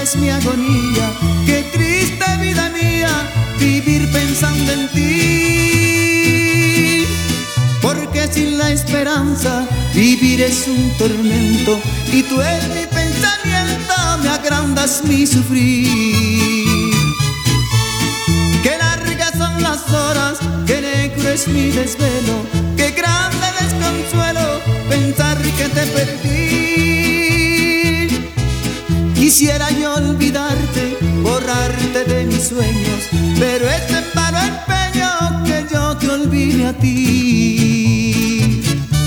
es mi agonía. Qué triste vida mía vivir pensando en ti, porque sin la esperanza vivir es un tormento, y tú en mi pensamiento me agrandas mi sufrir. Qué largas son las horas, qué negro es mi desvelo, qué grande desconsuelo pensar que te perdí. Quisiera yo olvidarte, borrarte de mis sueños, pero es en vano empeño que yo te olvide a ti.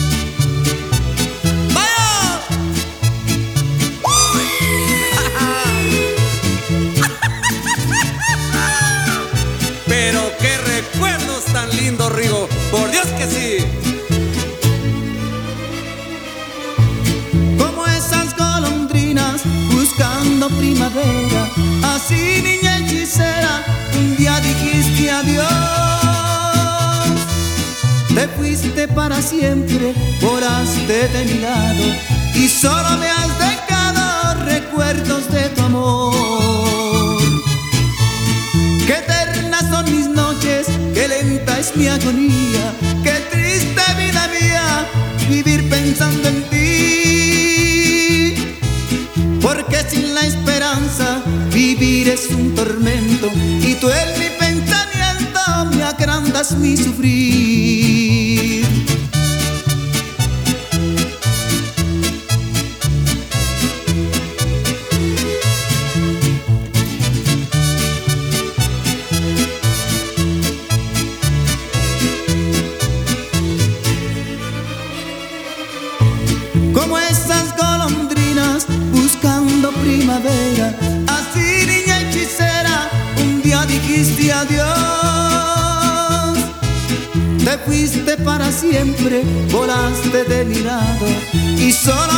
¡Vaya! Pero qué recuerdos tan lindos, Rigo, por Dios que sí. Como esas golondrinas buscando primavera, así niña hechicera, un día dijiste adiós. Te fuiste para siempre, volaste de mi lado, y solo me has dejado recuerdos de tu amor. Qué eternas son mis noches, qué lenta es mi agonía, qué triste vida mía vivir pensando en ti, porque sin la esperanza vivir es un tormento, y tú en mi pensamiento me agrandas mi sufrir. Como esas golondrinas buscando primavera, así niña hechicera, un día dijiste adiós. Te fuiste para siempre, volaste de mi lado, y solo